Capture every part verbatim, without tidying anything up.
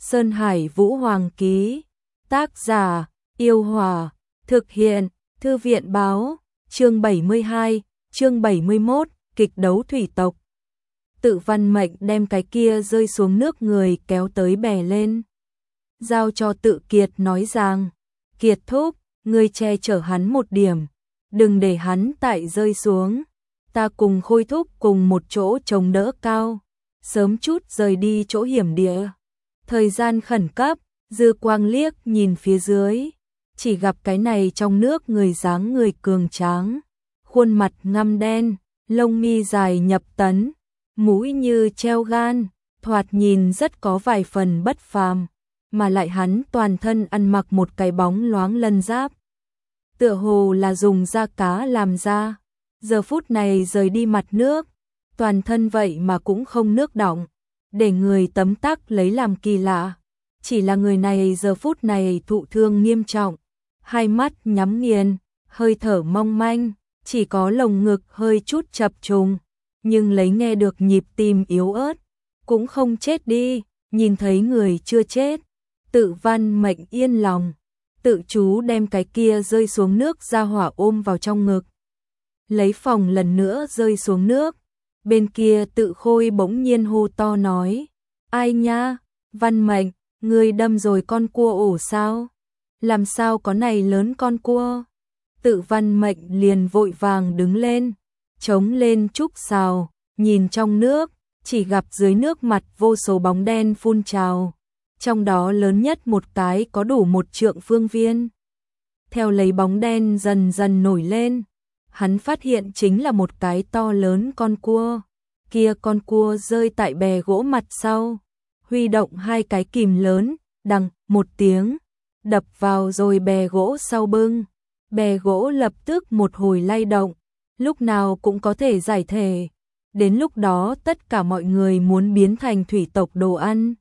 Sơn Hải Vũ Hoàng ký. Tác giả, Yêu Hòa. Thực hiện, Thư viện báo. Chương bảy mươi hai, chương bảy mươi mốt, kịch đấu thủy tộc. Tự Văn Mệnh đem cái kia rơi xuống nước người kéo tới bè lên. Giao cho Tự Kiệt nói rằng, Kiệt thúc, ngươi che chở hắn một điểm, đừng để hắn tại rơi xuống. Ta cùng Khôi thúc cùng một chỗ chống đỡ cao, sớm chút rời đi chỗ hiểm địa. Thời gian khẩn cấp, dư quang liếc nhìn phía dưới, chỉ gặp cái này trong nước người dáng người cường tráng, khuôn mặt ngăm đen, lông mi dài nhập tấn, mũi như treo gan, thoạt nhìn rất có vài phần bất phàm, mà lại hắn toàn thân ăn mặc một cái bóng loáng lân giáp, tựa hồ là dùng da cá làm ra. Giờ phút này rời đi mặt nước, toàn thân vậy mà cũng không nước đọng, để người tấm tắc lấy làm kỳ lạ. Chỉ là người này giờ phút này thụ thương nghiêm trọng, hai mắt nhắm nghiền, hơi thở mong manh, chỉ có lồng ngực hơi chút chập trùng, nhưng lấy nghe được nhịp tim yếu ớt, cũng không chết đi. Nhìn thấy người chưa chết, Tự Văn Mệnh yên lòng, tự chú đem cái kia rơi xuống nước ra hỏa ôm vào trong ngực. Lấy phòng lần nữa rơi xuống nước, bên kia Tự Khôi bỗng nhiên hô to nói, ai nha, Văn Mệnh, ngươi đâm rồi con cua ổ sao? Làm sao có này lớn con cua? Tự Văn Mệnh liền vội vàng đứng lên, chống lên trúc sào, nhìn trong nước, chỉ gặp dưới nước mặt vô số bóng đen phun trào, trong đó lớn nhất một cái có đủ một trượng phương viên. Theo lấy bóng đen dần dần nổi lên, hắn phát hiện chính là một cái to lớn con cua. Kia con cua rơi tại bè gỗ mặt sau, huy động hai cái kìm lớn, đằng một tiếng, đập vào rồi bè gỗ sau bưng. Bè gỗ lập tức một hồi lay động, lúc nào cũng có thể giải thể. Đến lúc đó tất cả mọi người muốn biến thành thủy tộc đồ ăn.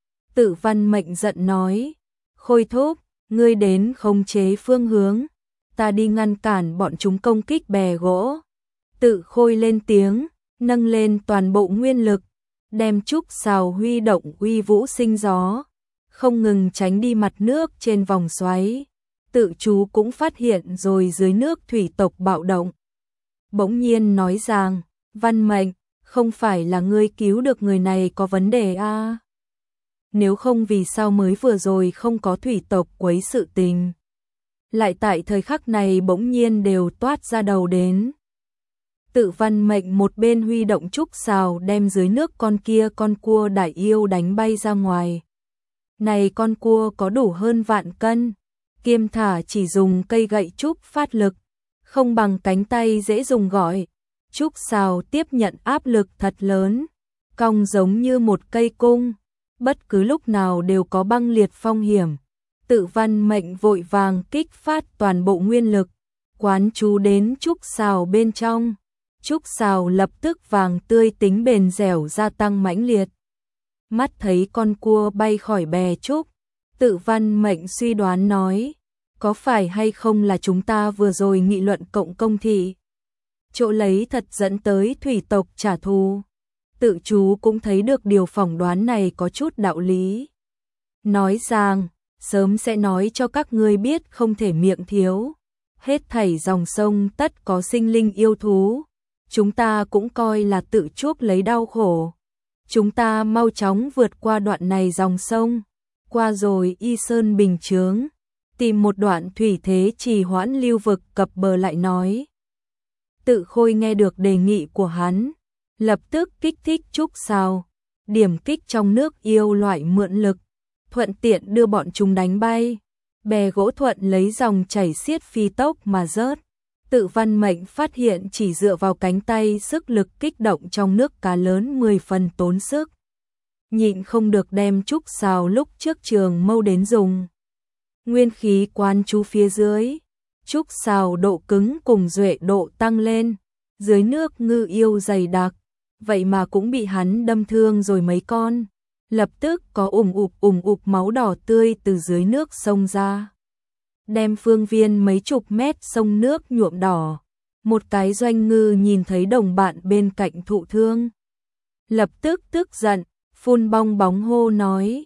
Tự Văn Mệnh giận nói, Khôi thúc, ngươi đến khống chế phương hướng, ta đi ngăn cản bọn chúng công kích bè gỗ. Tự Khôi lên tiếng, nâng lên toàn bộ nguyên lực, đem trúc sào huy động uy vũ sinh gió, không ngừng tránh đi mặt nước trên vòng xoáy. Tự chú cũng phát hiện rồi dưới nước thủy tộc bạo động. Bỗng nhiên nói rằng, Văn Mệnh, không phải là ngươi cứu được người này có vấn đề à? Nếu không vì sao mới vừa rồi không có thủy tộc quấy sự tình, lại tại thời khắc này bỗng nhiên đều toát ra đầu đến. Tự Văn Mệnh một bên huy động trúc sào đem dưới nước con kia con cua đại yêu đánh bay ra ngoài. Này con cua có đủ hơn vạn cân, kiêm thả chỉ dùng cây gậy trúc phát lực, không bằng cánh tay dễ dùng gọi. Trúc sào tiếp nhận áp lực thật lớn, cong giống như một cây cung, bất cứ lúc nào đều có băng liệt phong hiểm. Tự Văn Mệnh vội vàng kích phát toàn bộ nguyên lực, quán chú đến trúc sào bên trong. Trúc sào lập tức vàng tươi tính bền dẻo gia tăng mãnh liệt. Mắt thấy con cua bay khỏi bè trúc, Tự Văn Mệnh suy đoán nói, có phải hay không là chúng ta vừa rồi nghị luận cộng công thị, chỗ lấy thật dẫn tới thủy tộc trả thù. Tự chú cũng thấy được điều phỏng đoán này có chút đạo lý. Nói rằng, sớm sẽ nói cho các ngươi biết không thể miệng thiếu. Hết thảy dòng sông tất có sinh linh yêu thú. Chúng ta cũng coi là tự chuốc lấy đau khổ. Chúng ta mau chóng vượt qua đoạn này dòng sông. Qua rồi Y Sơn bình chướng, tìm một đoạn thủy thế trì hoãn lưu vực cập bờ lại nói. Tự Khôi nghe được đề nghị của hắn, lập tức kích thích trúc sào, điểm kích trong nước yêu loại mượn lực, thuận tiện đưa bọn chúng đánh bay. Bè gỗ thuận lấy dòng chảy xiết phi tốc mà rớt. Tự Văn Mệnh phát hiện chỉ dựa vào cánh tay sức lực kích động trong nước cá lớn mười phần tốn sức. Nhịn không được đem trúc sào lúc trước trường mâu đến dùng. Nguyên khí quán chú phía dưới, trúc sào độ cứng cùng duệ độ tăng lên, dưới nước ngư yêu dày đặc, vậy mà cũng bị hắn đâm thương rồi mấy con. Lập tức có ủng ụp ủng ụp máu đỏ tươi từ dưới nước sông ra, đem phương viên mấy chục mét sông nước nhuộm đỏ. Một cái doanh ngư nhìn thấy đồng bạn bên cạnh thụ thương, lập tức tức giận, phun bong bóng hô nói,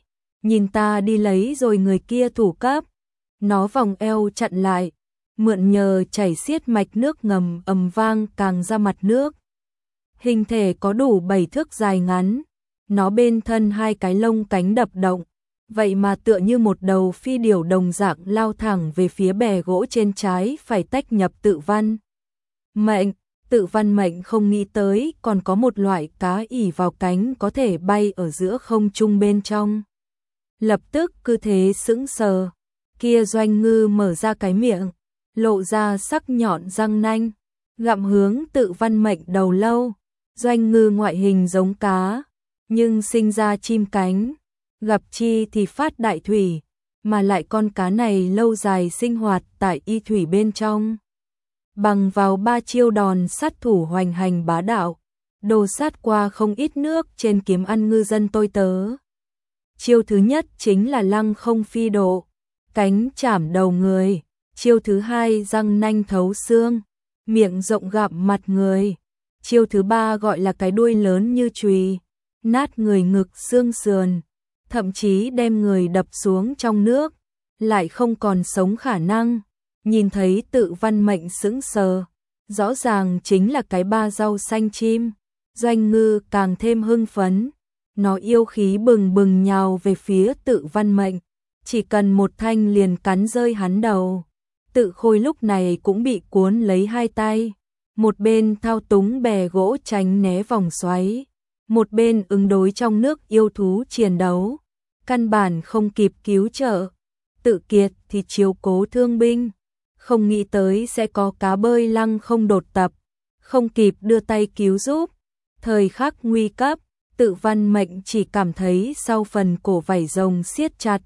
nhìn ta đi lấy rồi người kia thủ cấp. Nó vòng eo chặn lại, mượn nhờ chảy xiết mạch nước ngầm ầm vang càng ra mặt nước. Hình thể có đủ bảy thước dài ngắn, nó bên thân hai cái lông cánh đập động, vậy mà tựa như một đầu phi điểu đồng dạng lao thẳng về phía bè gỗ trên trái phải tách nhập Tự Văn Mệnh. Tự Văn Mệnh không nghĩ tới còn có một loại cá ỉ vào cánh có thể bay ở giữa không trung bên trong. Lập tức cứ thế sững sờ, kia Doanh Ngư mở ra cái miệng, lộ ra sắc nhọn răng nanh, gặm hướng Tự Văn Mệnh đầu lâu. Doanh Ngư ngoại hình giống cá, nhưng sinh ra chim cánh, gặp chi thì phát đại thủy, mà lại con cá này lâu dài sinh hoạt tại y thủy bên trong. Bằng vào ba chiêu đòn sát thủ hoành hành bá đạo, đồ sát qua không ít nước trên kiếm ăn ngư dân tôi tớ. Chiêu thứ nhất chính là lăng không phi độ, cánh chảm đầu người. Chiêu thứ hai răng nanh thấu xương, miệng rộng gặm mặt người. Chiêu thứ ba gọi là cái đuôi lớn như chùy, nát người ngực xương sườn, thậm chí đem người đập xuống trong nước, lại không còn sống khả năng. Nhìn thấy Tự Văn Mệnh sững sờ, rõ ràng chính là cái ba rau xanh chim. Doanh Ngư càng thêm hưng phấn, nó yêu khí bừng bừng nhào về phía Tự Văn Mệnh, chỉ cần một thanh liền cắn rơi hắn đầu. Tự Khôi lúc này cũng bị cuốn lấy hai tay, một bên thao túng bè gỗ tránh né vòng xoáy, một bên ứng đối trong nước yêu thú chiến đấu, căn bản không kịp cứu trợ. Tự Kiệt thì chiếu cố thương binh, không nghĩ tới sẽ có cá bơi lăng không đột tập, không kịp đưa tay cứu giúp. Thời khắc nguy cấp, Tự Văn Mệnh chỉ cảm thấy sau phần cổ vảy rồng siết chặt,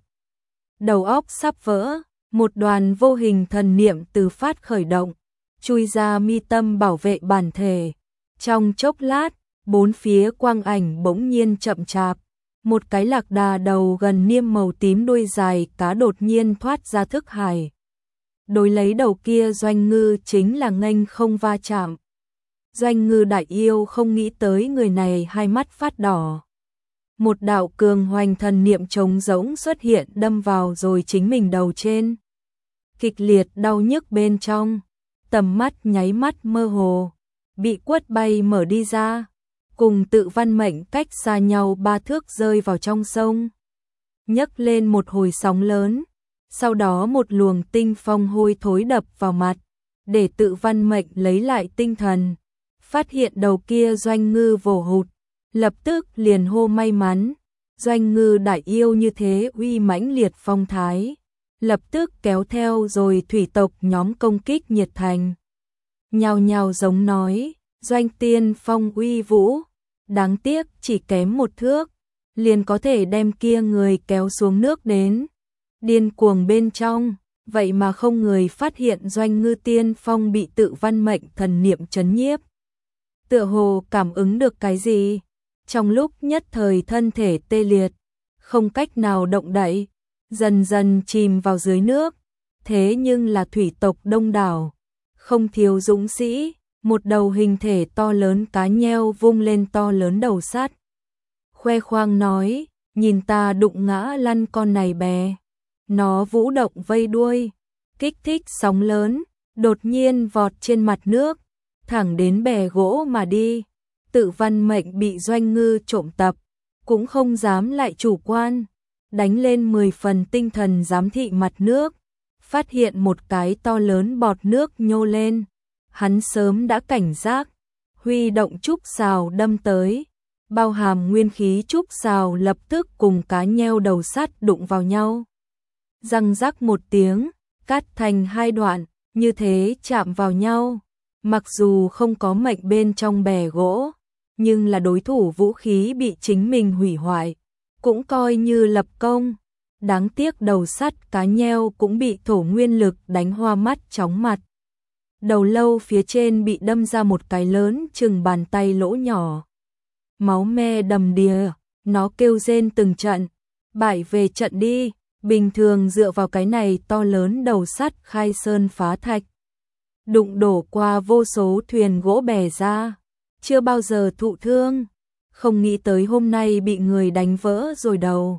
đầu óc sắp vỡ. Một đoàn vô hình thần niệm từ phát khởi động, chui ra mi tâm bảo vệ bản thể. Trong chốc lát, bốn phía quang ảnh bỗng nhiên chậm chạp, một cái lạc đà đầu gần niêm màu tím đuôi dài cá đột nhiên thoát ra thức hải. Đối lấy đầu kia Doanh Ngư chính là nghênh không va chạm. Doanh Ngư đại yêu không nghĩ tới người này hai mắt phát đỏ. Một đạo cường hoành thần niệm trống rỗng xuất hiện đâm vào rồi chính mình đầu trên. Kịch liệt đau nhức bên trong, tầm mắt nháy mắt mơ hồ, bị quất bay mở đi ra, cùng Tự Văn Mệnh cách xa nhau ba thước rơi vào trong sông. Nhấc lên một hồi sóng lớn, sau đó một luồng tinh phong hôi thối đập vào mặt, để Tự Văn Mệnh lấy lại tinh thần, phát hiện đầu kia Doanh Ngư vồ hụt, lập tức liền hô may mắn. Doanh Ngư đại yêu như thế uy mãnh liệt phong thái, lập tức kéo theo rồi thủy tộc nhóm công kích nhiệt thành. Nhào nhào giống nói, Doanh tiên phong uy vũ, đáng tiếc chỉ kém một thước, liền có thể đem kia người kéo xuống nước đến. Điên cuồng bên trong, vậy mà không người phát hiện Doanh Ngư tiên phong bị Tự Văn Mệnh thần niệm chấn nhiếp. Tựa hồ cảm ứng được cái gì, trong lúc nhất thời thân thể tê liệt, không cách nào động đậy, dần dần chìm vào dưới nước. Thế nhưng là thủy tộc đông đảo, không thiếu dũng sĩ, một đầu hình thể to lớn cá nheo vung lên to lớn đầu sắt, khoe khoang nói, nhìn ta đụng ngã lăn con này bè. Nó vũ động vây đuôi, kích thích sóng lớn, đột nhiên vọt trên mặt nước, thẳng đến bè gỗ mà đi. Tự Văn Mệnh bị Doanh Ngư trộm tập, cũng không dám lại chủ quan, đánh lên mười phần tinh thần giám thị mặt nước, phát hiện một cái to lớn bọt nước nhô lên. Hắn sớm đã cảnh giác, huy động trúc sào đâm tới, bao hàm nguyên khí trúc sào lập tức cùng cá nheo đầu sắt đụng vào nhau. Răng rắc một tiếng, cắt thành hai đoạn, như thế chạm vào nhau. Mặc dù không có mệnh bên trong bè gỗ, nhưng là đối thủ vũ khí bị chính mình hủy hoại, cũng coi như lập công. Đáng tiếc đầu sắt cá nheo cũng bị thổ nguyên lực đánh hoa mắt chóng mặt. Đầu lâu phía trên bị đâm ra một cái lớn chừng bàn tay lỗ nhỏ. Máu me đầm đìa, nó kêu rên từng trận, bại về trận đi. Bình thường dựa vào cái này to lớn đầu sắt khai sơn phá thạch, đụng đổ qua vô số thuyền gỗ bè ra, chưa bao giờ thụ thương. Không nghĩ tới hôm nay bị người đánh vỡ rồi đầu.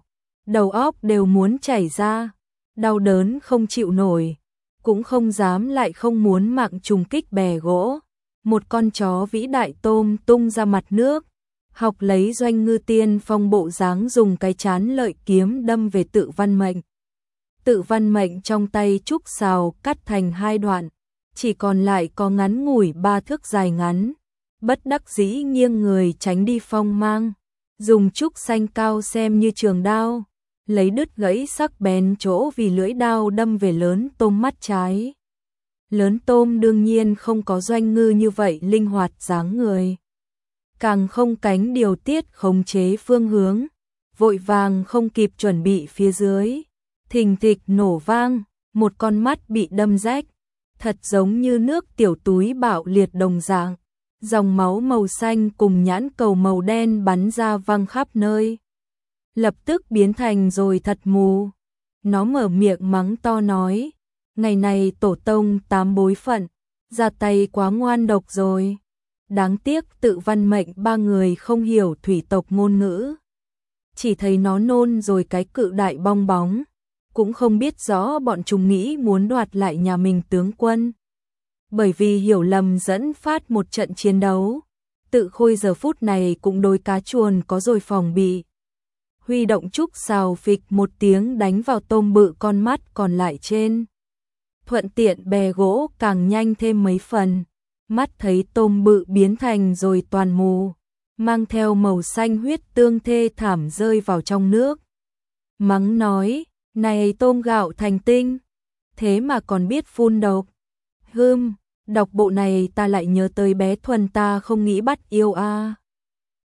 đầu óc đều muốn chảy ra, đau đớn không chịu nổi, cũng không dám lại không muốn mạng trùng kích bè gỗ. Một con chó vĩ đại tôm tung ra mặt nước, học lấy Doanh Ngư Tiên Phong bộ dáng dùng cái chán lợi kiếm đâm về Tự Văn Mệnh. Tự Văn Mệnh trong tay trúc sào cắt thành hai đoạn, chỉ còn lại có ngắn ngủi ba thước dài ngắn, bất đắc dĩ nghiêng người tránh đi phong mang, dùng trúc xanh cao xem như trường đao, lấy đứt gãy sắc bén chỗ vì lưỡi đao đâm về lớn tôm mắt trái. Lớn tôm đương nhiên không có Doanh Ngư như vậy linh hoạt dáng người, càng không cánh điều tiết khống chế phương hướng, vội vàng không kịp chuẩn bị phía dưới, thình thịch nổ vang, một con mắt bị đâm rách, thật giống như nước tiểu túi bạo liệt đồng dạng, dòng máu màu xanh cùng nhãn cầu màu đen bắn ra văng khắp nơi, lập tức biến thành rồi thật mù. Nó mở miệng mắng to nói, ngày này tổ tông tám bối phận, ra tay quá ngoan độc rồi. Đáng tiếc Tự Văn Mệnh ba người không hiểu thủy tộc ngôn ngữ, chỉ thấy nó nôn rồi cái cự đại bong bóng, cũng không biết rõ bọn chúng nghĩ muốn đoạt lại nhà mình tướng quân. Bởi vì hiểu lầm dẫn phát một trận chiến đấu, Tự Khôi giờ phút này cũng đối cá chuồn có rồi phòng bị. Huy động trúc xào phịch một tiếng đánh vào tôm bự con mắt còn lại trên. Thuận tiện bè gỗ càng nhanh thêm mấy phần, mắt thấy tôm bự biến thành rồi toàn mù, mang theo màu xanh huyết tương thê thảm rơi vào trong nước. Mắng nói, này tôm gạo thành tinh, thế mà còn biết phun độc. Hưm, đọc bộ này ta lại nhớ tới bé Thuần ta không nghĩ bắt yêu a. À.